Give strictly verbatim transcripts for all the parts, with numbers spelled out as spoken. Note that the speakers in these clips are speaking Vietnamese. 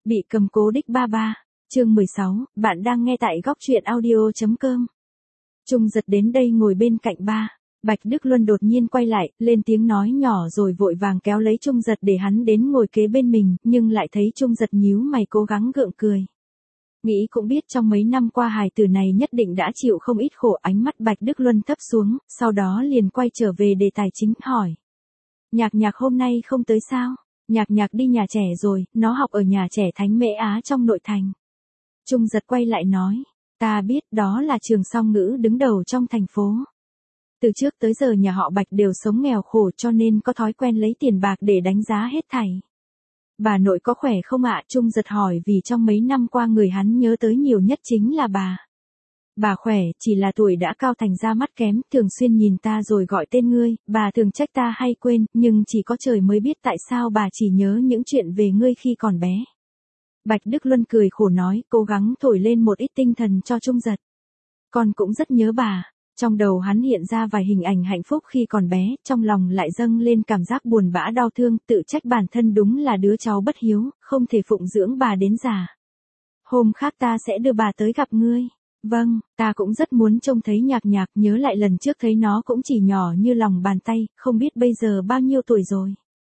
Bị cầm cố đích ba ba, chương mười sáu, bạn đang nghe tại góc truyện audio.com. Trung Giật đến đây ngồi bên cạnh ba. Bạch Đức Luân đột nhiên quay lại, lên tiếng nói nhỏ rồi vội vàng kéo lấy Trung Giật để hắn đến ngồi kế bên mình, nhưng lại thấy Trung Giật nhíu mày cố gắng gượng cười. Nghĩ cũng biết trong mấy năm qua hài tử này nhất định đã chịu không ít khổ. Ánh mắt Bạch Đức Luân thấp xuống, sau đó liền quay trở về đề tài chính hỏi. Nhạc Nhạc hôm nay không tới sao? Nhạc Nhạc đi nhà trẻ rồi, nó học ở nhà trẻ Thánh Mễ Á trong nội thành. Trung Giật quay lại nói, ta biết đó là trường song ngữ đứng đầu trong thành phố. Từ trước tới giờ nhà họ Bạch đều sống nghèo khổ cho nên có thói quen lấy tiền bạc để đánh giá hết thảy. Bà nội có khỏe không ạ? Trung Giật hỏi vì trong mấy năm qua người hắn nhớ tới nhiều nhất chính là bà. Bà khỏe, chỉ là tuổi đã cao thành ra mắt kém, thường xuyên nhìn ta rồi gọi tên ngươi, bà thường trách ta hay quên, nhưng chỉ có trời mới biết tại sao bà chỉ nhớ những chuyện về ngươi khi còn bé. Bạch Đức Luân cười khổ nói, cố gắng thổi lên một ít tinh thần cho Trung Giật. Con cũng rất nhớ bà. Trong đầu hắn hiện ra vài hình ảnh hạnh phúc khi còn bé, trong lòng lại dâng lên cảm giác buồn bã đau thương, tự trách bản thân đúng là đứa cháu bất hiếu, không thể phụng dưỡng bà đến già. Hôm khác ta sẽ đưa bà tới gặp ngươi. Vâng, ta cũng rất muốn trông thấy Nhạc Nhạc, nhớ lại lần trước thấy nó cũng chỉ nhỏ như lòng bàn tay, không biết bây giờ bao nhiêu tuổi rồi.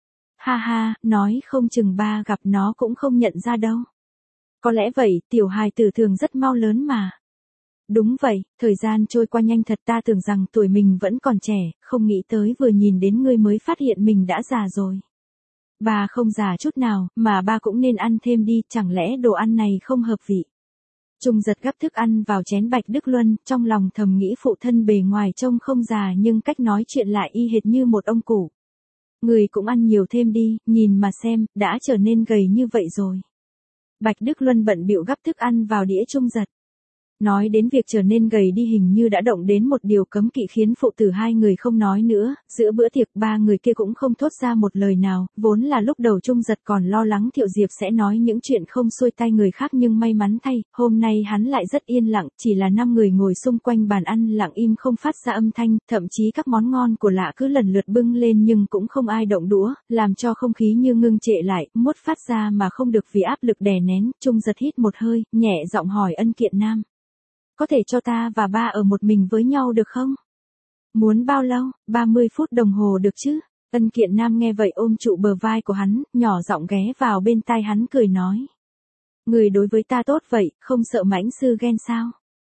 Ha ha, nói không chừng ba gặp nó cũng không nhận ra đâu. Có lẽ vậy, tiểu hài tử thường rất mau lớn mà. Đúng vậy, thời gian trôi qua nhanh thật, ta tưởng rằng tuổi mình vẫn còn trẻ, không nghĩ tới vừa nhìn đến ngươi mới phát hiện mình đã già rồi. Bà không già chút nào, mà ba cũng nên ăn thêm đi, chẳng lẽ đồ ăn này không hợp vị. Trung Giật gắp thức ăn vào chén Bạch Đức Luân, trong lòng thầm nghĩ phụ thân bề ngoài trông không già nhưng cách nói chuyện lại y hệt như một ông cụ. Người cũng ăn nhiều thêm đi, nhìn mà xem, đã trở nên gầy như vậy rồi. Bạch Đức Luân bận bịu gắp thức ăn vào đĩa Trung Giật. Nói đến việc trở nên gầy đi hình như đã động đến một điều cấm kỵ khiến phụ tử hai người không nói nữa, giữa bữa tiệc ba người kia cũng không thốt ra một lời nào, vốn là lúc đầu Trung Giật còn lo lắng Thiệu Diệp sẽ nói những chuyện không xuôi tai người khác nhưng may mắn thay, hôm nay hắn lại rất yên lặng, chỉ là năm người ngồi xung quanh bàn ăn lặng im không phát ra âm thanh, thậm chí các món ngon của lạ cứ lần lượt bưng lên nhưng cũng không ai động đũa, làm cho không khí như ngưng trệ lại, muốn phát ra mà không được vì áp lực đè nén. Trung Giật hít một hơi, nhẹ giọng hỏi Ân Kiện Nam. Có thể cho ta và ba ở một mình với nhau được không? Muốn bao lâu? ba mươi phút đồng hồ được chứ? Ân Kiện Nam nghe vậy ôm trụ bờ vai của hắn, nhỏ giọng ghé vào bên tai hắn cười nói. Người đối với ta tốt vậy, không sợ mãnh sư ghen sao?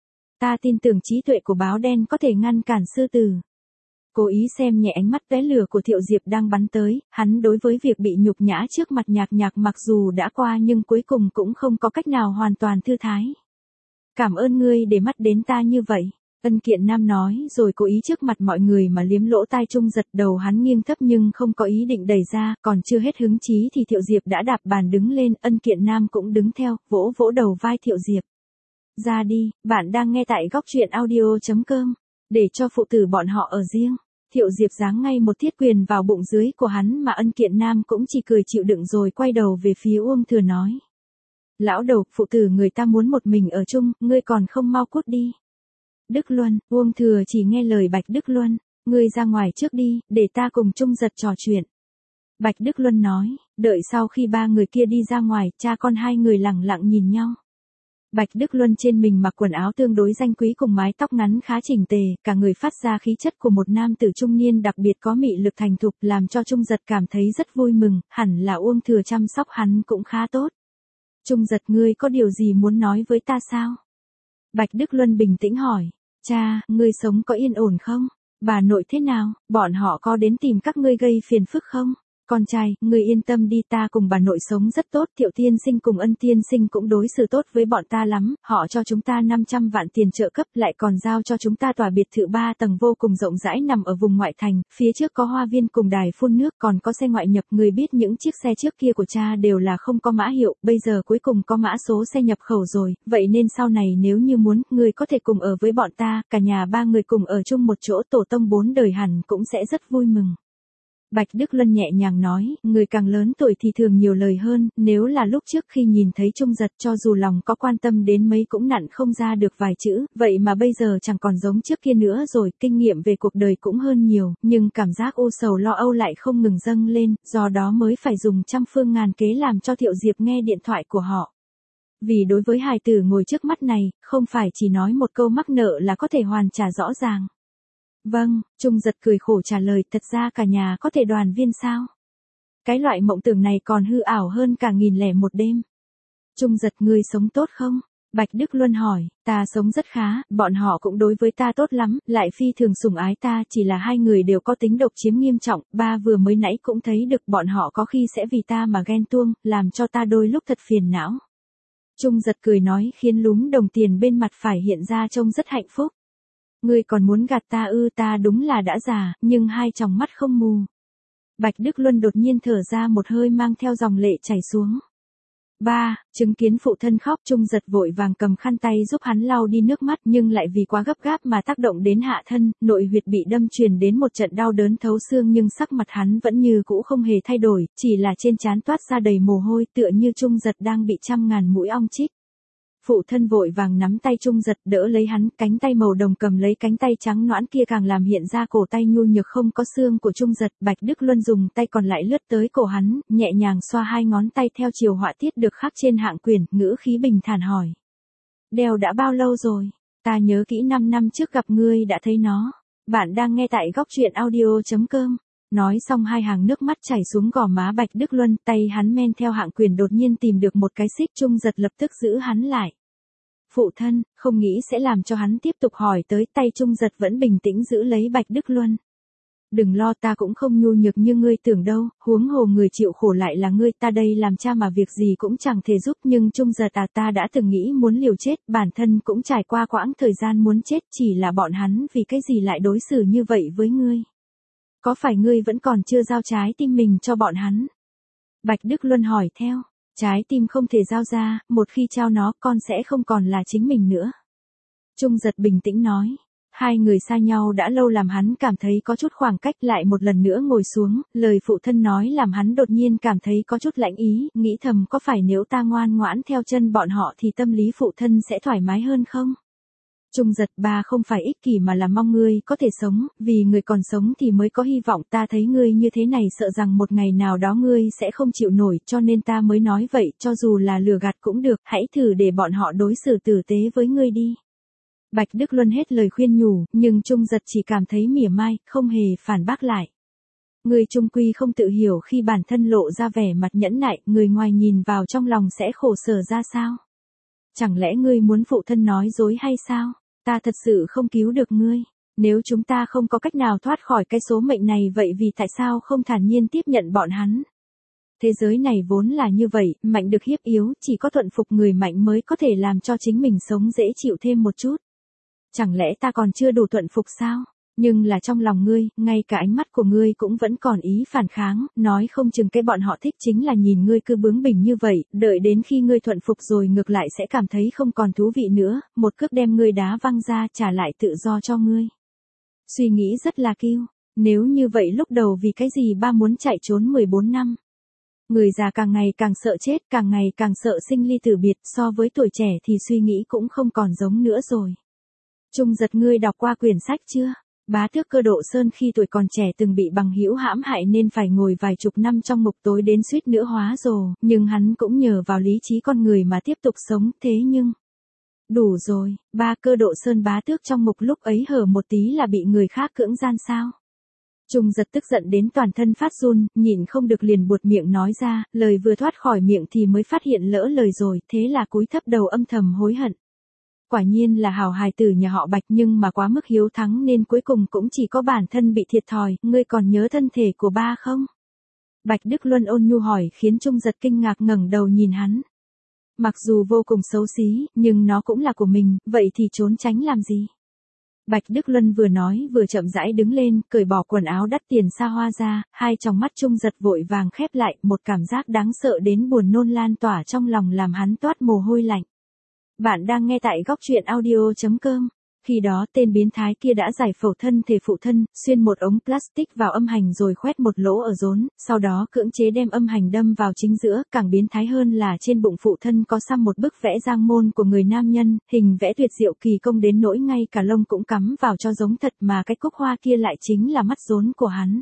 Ta tin tưởng trí tuệ của báo đen có thể ngăn cản sư tử. Cố ý xem nhẹ ánh mắt tóe lửa của Thiệu Diệp đang bắn tới, hắn đối với việc bị nhục nhã trước mặt Nhạc Nhạc mặc dù đã qua nhưng cuối cùng cũng không có cách nào hoàn toàn thư thái. Cảm ơn ngươi để mắt đến ta như vậy, Ân Kiện Nam nói rồi cố ý trước mặt mọi người mà liếm lỗ tai Trung Giật. Đầu hắn nghiêng thấp nhưng không có ý định đẩy ra, còn chưa hết hứng chí thì Thiệu Diệp đã đạp bàn đứng lên, Ân Kiện Nam cũng đứng theo, vỗ vỗ đầu vai Thiệu Diệp. Ra đi, bạn đang nghe tại góc truyện audio.com, để cho phụ tử bọn họ ở riêng. Thiệu Diệp giáng ngay một thiết quyền vào bụng dưới của hắn mà Ân Kiện Nam cũng chỉ cười chịu đựng rồi quay đầu về phía Uông Thừa nói. Lão đầu, phụ tử người ta muốn một mình ở chung, ngươi còn không mau cút đi. Đức Luân, Uông Thừa chỉ nghe lời Bạch Đức Luân, ngươi ra ngoài trước đi, để ta cùng Trung Giật trò chuyện. Bạch Đức Luân nói, đợi sau khi ba người kia đi ra ngoài, cha con hai người lặng lặng nhìn nhau. Bạch Đức Luân trên mình mặc quần áo tương đối danh quý cùng mái tóc ngắn khá chỉnh tề, cả người phát ra khí chất của một nam tử trung niên đặc biệt có mị lực thành thục làm cho Trung Giật cảm thấy rất vui mừng, hẳn là Uông Thừa chăm sóc hắn cũng khá tốt. Trung Giật, ngươi có điều gì muốn nói với ta sao? Bạch Đức Luân bình tĩnh hỏi. Cha, ngươi sống có yên ổn không? Bà nội thế nào? Bọn họ có đến tìm các ngươi gây phiền phức không? Con trai, ngươi yên tâm đi, ta cùng bà nội sống rất tốt, Thiệu tiên sinh cùng Ân tiên sinh cũng đối xử tốt với bọn ta lắm, họ cho chúng ta năm trăm vạn tiền trợ cấp lại còn giao cho chúng ta tòa biệt thự ba tầng vô cùng rộng rãi nằm ở vùng ngoại thành, phía trước có hoa viên cùng đài phun nước còn có xe ngoại nhập, người biết những chiếc xe trước kia của cha đều là không có mã hiệu, bây giờ cuối cùng có mã số xe nhập khẩu rồi, vậy nên sau này nếu như muốn, người có thể cùng ở với bọn ta, cả nhà ba người cùng ở chung một chỗ, tổ tông bốn đời hẳn cũng sẽ rất vui mừng. Bạch Đức Luân nhẹ nhàng nói, người càng lớn tuổi thì thường nhiều lời hơn, nếu là lúc trước khi nhìn thấy Trung Giật cho dù lòng có quan tâm đến mấy cũng nặn không ra được vài chữ, vậy mà bây giờ chẳng còn giống trước kia nữa rồi, kinh nghiệm về cuộc đời cũng hơn nhiều, nhưng cảm giác u sầu lo âu lại không ngừng dâng lên, do đó mới phải dùng trăm phương ngàn kế làm cho Thiệu Diệp nghe điện thoại của họ. Vì đối với hài tử ngồi trước mắt này, không phải chỉ nói một câu mắc nợ là có thể hoàn trả rõ ràng. Vâng, Trung Giật cười khổ trả lời, thật ra cả nhà có thể đoàn viên sao? Cái loại mộng tưởng này còn hư ảo hơn cả nghìn lẻ một đêm. Trung Giật, ngươi sống tốt không? Bạch Đức Luân hỏi, ta sống rất khá, bọn họ cũng đối với ta tốt lắm, lại phi thường sủng ái ta, chỉ là hai người đều có tính độc chiếm nghiêm trọng, ba vừa mới nãy cũng thấy được bọn họ có khi sẽ vì ta mà ghen tuông, làm cho ta đôi lúc thật phiền não. Trung Giật cười nói khiến lúm đồng tiền bên mặt phải hiện ra trông rất hạnh phúc. Ngươi còn muốn gạt ta ư? Ta đúng là đã già, nhưng hai tròng mắt không mù. Bạch Đức Luân đột nhiên thở ra một hơi mang theo dòng lệ chảy xuống. Ba, chứng kiến phụ thân khóc, Trung Giật vội vàng cầm khăn tay giúp hắn lau đi nước mắt, nhưng lại vì quá gấp gáp mà tác động đến hạ thân, nội huyệt bị đâm truyền đến một trận đau đớn thấu xương, nhưng sắc mặt hắn vẫn như cũ không hề thay đổi, chỉ là trên trán toát ra đầy mồ hôi, tựa như Trung Giật đang bị trăm ngàn mũi ong chích. Phụ thân vội vàng nắm tay Trung Giật đỡ lấy hắn, cánh tay màu đồng cầm lấy cánh tay trắng nõn kia càng làm hiện ra cổ tay nhu nhược không có xương của Trung Giật. Bạch Đức Luân dùng tay còn lại lướt tới cổ hắn, nhẹ nhàng xoa hai ngón tay theo chiều họa tiết được khắc trên hạng quyển, ngữ khí bình thản hỏi. Đeo đã bao lâu rồi? Ta nhớ kỹ năm năm trước gặp ngươi đã thấy nó. Bạn đang nghe tại góc truyện audio chấm com. Nói xong hai hàng nước mắt chảy xuống gò má Bạch Đức Luân, tay hắn men theo hạng quyền đột nhiên tìm được một cái xích. Trung Giật lập tức giữ hắn lại. Phụ thân, không nghĩ sẽ làm cho hắn tiếp tục hỏi tới, tay Trung Giật vẫn bình tĩnh giữ lấy Bạch Đức Luân. Đừng lo, ta cũng không nhu nhược như ngươi tưởng đâu, huống hồ người chịu khổ lại là ngươi, ta đây làm cha mà việc gì cũng chẳng thể giúp, nhưng Trung Giật à, ta đã từng nghĩ muốn liều chết, bản thân cũng trải qua quãng thời gian muốn chết, chỉ là bọn hắn vì cái gì lại đối xử như vậy với ngươi. Có phải ngươi vẫn còn chưa giao trái tim mình cho bọn hắn? Bạch Đức Luân hỏi theo. Trái tim không thể giao ra, một khi trao nó con sẽ không còn là chính mình nữa. Trung Giật bình tĩnh nói. Hai người xa nhau đã lâu làm hắn cảm thấy có chút khoảng cách, lại một lần nữa ngồi xuống, lời phụ thân nói làm hắn đột nhiên cảm thấy có chút lạnh ý, nghĩ thầm có phải nếu ta ngoan ngoãn theo chân bọn họ thì tâm lý phụ thân sẽ thoải mái hơn không? Trung Giật, ba không phải ích kỷ mà là mong ngươi có thể sống, vì người còn sống thì mới có hy vọng, ta thấy ngươi như thế này sợ rằng một ngày nào đó ngươi sẽ không chịu nổi, cho nên ta mới nói vậy, cho dù là lừa gạt cũng được, hãy thử để bọn họ đối xử tử tế với ngươi đi. Bạch Đức Luân hết lời khuyên nhủ, nhưng Trung Giật chỉ cảm thấy mỉa mai, không hề phản bác lại. Ngươi trung quy không tự hiểu khi bản thân lộ ra vẻ mặt nhẫn nại, người ngoài nhìn vào trong lòng sẽ khổ sở ra sao? Chẳng lẽ ngươi muốn phụ thân nói dối hay sao? Ta thật sự không cứu được ngươi. Nếu chúng ta không có cách nào thoát khỏi cái số mệnh này, vậy vì tại sao không thản nhiên tiếp nhận bọn hắn? Thế giới này vốn là như vậy, mạnh được hiếp yếu, chỉ có thuận phục người mạnh mới có thể làm cho chính mình sống dễ chịu thêm một chút. Chẳng lẽ ta còn chưa đủ thuận phục sao? Nhưng là trong lòng ngươi, ngay cả ánh mắt của ngươi cũng vẫn còn ý phản kháng, nói không chừng cái bọn họ thích chính là nhìn ngươi cứ bướng bỉnh như vậy, đợi đến khi ngươi thuận phục rồi ngược lại sẽ cảm thấy không còn thú vị nữa, một cước đem ngươi đá văng ra trả lại tự do cho ngươi. Suy nghĩ rất là kiêu, nếu như vậy lúc đầu vì cái gì ba muốn chạy trốn mười bốn năm? Người già càng ngày càng sợ chết, càng ngày càng sợ sinh ly tử biệt, so với tuổi trẻ thì suy nghĩ cũng không còn giống nữa rồi. Trung Giật, ngươi đọc qua quyển sách chưa? Bá tước Cơ Độ Sơn khi tuổi còn trẻ từng bị bằng hữu hãm hại nên phải ngồi vài chục năm trong ngục tối đến suýt nữa hóa rồ, nhưng hắn cũng nhờ vào lý trí con người mà tiếp tục sống, thế nhưng... Đủ rồi, ba Cơ Độ Sơn bá tước trong ngục lúc ấy hở một tí là bị người khác cưỡng gian sao? Trung Giật tức giận đến toàn thân phát run, nhịn không được liền buột miệng nói ra, lời vừa thoát khỏi miệng thì mới phát hiện lỡ lời rồi, thế là cúi thấp đầu âm thầm hối hận. Quả nhiên là hảo hài tử nhà họ Bạch, nhưng mà quá mức hiếu thắng nên cuối cùng cũng chỉ có bản thân bị thiệt thòi, ngươi còn nhớ thân thể của ba không? Bạch Đức Luân ôn nhu hỏi khiến Trung Giật kinh ngạc ngẩng đầu nhìn hắn. Mặc dù vô cùng xấu xí, nhưng nó cũng là của mình, vậy thì trốn tránh làm gì? Bạch Đức Luân vừa nói vừa chậm rãi đứng lên, cởi bỏ quần áo đắt tiền xa hoa ra, hai tròng mắt Trung Giật vội vàng khép lại, một cảm giác đáng sợ đến buồn nôn lan tỏa trong lòng làm hắn toát mồ hôi lạnh. Bạn đang nghe tại góc truyện audio chấm com. khi đó tên biến thái kia đã giải phẫu thân thể phụ thân, xuyên một ống plastic vào âm hành rồi khoét một lỗ ở rốn, sau đó cưỡng chế đem âm hành đâm vào chính giữa, càng biến thái hơn là trên bụng phụ thân có xăm một bức vẽ giang môn của người nam nhân, hình vẽ tuyệt diệu kỳ công đến nỗi ngay cả lông cũng cắm vào cho giống thật mà cái cúc hoa kia lại chính là mắt rốn của hắn.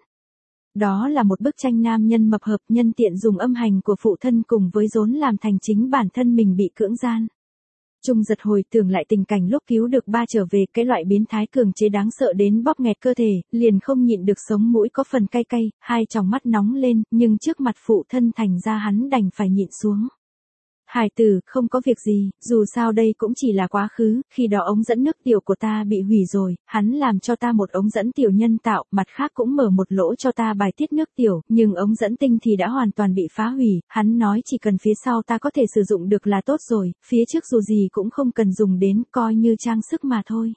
Đó là một bức tranh nam nhân mập hợp nhân tiện dùng âm hành của phụ thân cùng với rốn làm thành chính bản thân mình bị cưỡng gian. Trung giật hồi tưởng lại tình cảnh lúc cứu được ba trở về, cái loại biến thái cường chế đáng sợ đến bóp nghẹt cơ thể, liền không nhịn được sống mũi có phần cay cay, hai tròng mắt nóng lên, nhưng trước mặt phụ thân thành ra hắn đành phải nhịn xuống. Hải tử, không có việc gì, dù sao đây cũng chỉ là quá khứ, khi đó ống dẫn nước tiểu của ta bị hủy rồi, hắn làm cho ta một ống dẫn tiểu nhân tạo, mặt khác cũng mở một lỗ cho ta bài tiết nước tiểu, nhưng ống dẫn tinh thì đã hoàn toàn bị phá hủy, hắn nói chỉ cần phía sau ta có thể sử dụng được là tốt rồi, phía trước dù gì cũng không cần dùng đến, coi như trang sức mà thôi.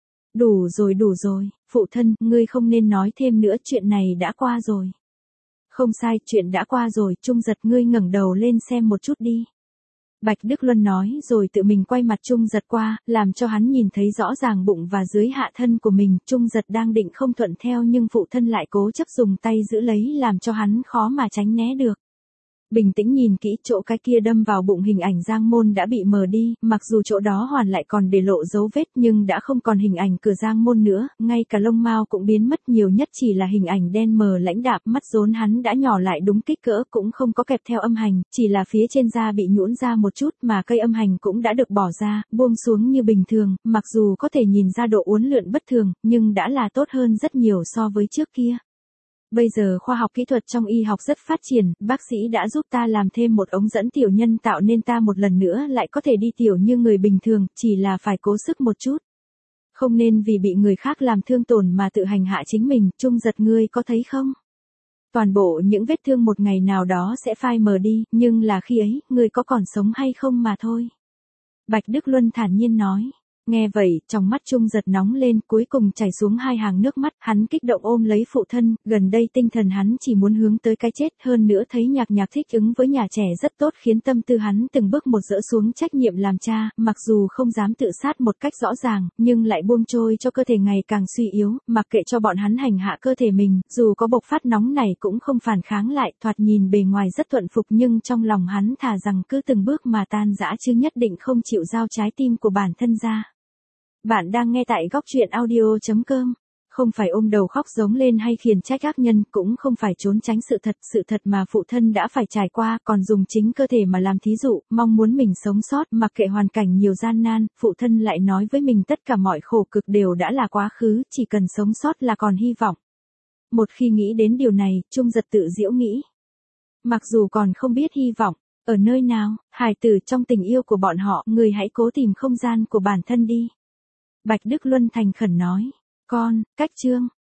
Đủ rồi đủ rồi, phụ thân, ngươi không nên nói thêm nữa, chuyện này đã qua rồi. Không sai, chuyện đã qua rồi, Trung giật ngươi ngẩng đầu lên xem một chút đi. Bạch Đức Luân nói rồi tự mình quay mặt Trung giật qua, làm cho hắn nhìn thấy rõ ràng bụng và dưới hạ thân của mình, Trung giật đang định không thuận theo nhưng phụ thân lại cố chấp dùng tay giữ lấy làm cho hắn khó mà tránh né được. Bình tĩnh nhìn kỹ chỗ cái kia đâm vào bụng hình ảnh giang môn đã bị mờ đi, mặc dù chỗ đó hoàn lại còn để lộ dấu vết nhưng đã không còn hình ảnh cửa giang môn nữa, ngay cả lông mao cũng biến mất, nhiều nhất chỉ là hình ảnh đen mờ lãnh đạm, mắt rốn hắn đã nhỏ lại đúng kích cỡ, cũng không có kẹp theo âm hành, chỉ là phía trên da bị nhũn ra một chút mà cây âm hành cũng đã được bỏ ra, buông xuống như bình thường, mặc dù có thể nhìn ra độ uốn lượn bất thường, nhưng đã là tốt hơn rất nhiều so với trước kia. Bây giờ khoa học kỹ thuật trong y học rất phát triển, bác sĩ đã giúp ta làm thêm một ống dẫn tiểu nhân tạo nên ta một lần nữa lại có thể đi tiểu như người bình thường, chỉ là phải cố sức một chút. Không nên vì bị người khác làm thương tổn mà tự hành hạ chính mình, Trung giật ngươi có thấy không? Toàn bộ những vết thương một ngày nào đó sẽ phai mờ đi, nhưng là khi ấy, ngươi có còn sống hay không mà thôi. Bạch Đức Luân thản nhiên nói. Nghe vậy, trong mắt Trung giật nóng lên, cuối cùng chảy xuống hai hàng nước mắt, hắn kích động ôm lấy phụ thân, gần đây tinh thần hắn chỉ muốn hướng tới cái chết, hơn nữa thấy nhạc nhạc thích ứng với nhà trẻ rất tốt khiến tâm tư hắn từng bước một dỡ xuống trách nhiệm làm cha, mặc dù không dám tự sát một cách rõ ràng, nhưng lại buông trôi cho cơ thể ngày càng suy yếu, mặc kệ cho bọn hắn hành hạ cơ thể mình, dù có bộc phát nóng này cũng không phản kháng lại, thoạt nhìn bề ngoài rất thuận phục nhưng trong lòng hắn thà rằng cứ từng bước mà tan rã chứ nhất định không chịu giao trái tim của bản thân ra. Bạn đang nghe tại góc truyện audio chấm com. Không phải ôm đầu khóc giống lên hay khiển trách ác nhân, cũng không phải trốn tránh sự thật, sự thật mà phụ thân đã phải trải qua, còn dùng chính cơ thể mà làm thí dụ, mong muốn mình sống sót, mặc kệ hoàn cảnh nhiều gian nan, phụ thân lại nói với mình tất cả mọi khổ cực đều đã là quá khứ, chỉ cần sống sót là còn hy vọng. Một khi nghĩ đến điều này, Trung giật tự giễu nghĩ. Mặc dù còn không biết hy vọng ở nơi nào, hài tử trong tình yêu của bọn họ, người hãy cố tìm không gian của bản thân đi. Bạch Đức Luân thành khẩn nói. Con, cách chương.